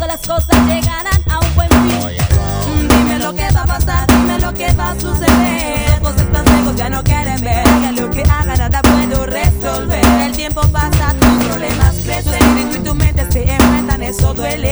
las cosas llegarán a un buen fin. Dime lo que va a pasar, dime lo que va a suceder. Los ojos están ciegos, ya no quieren ver. Haga lo que haga, nada puedo resolver. El tiempo pasa, tus problemas crecen. Tu espíritu y tu mente se enfrentan, eso duele.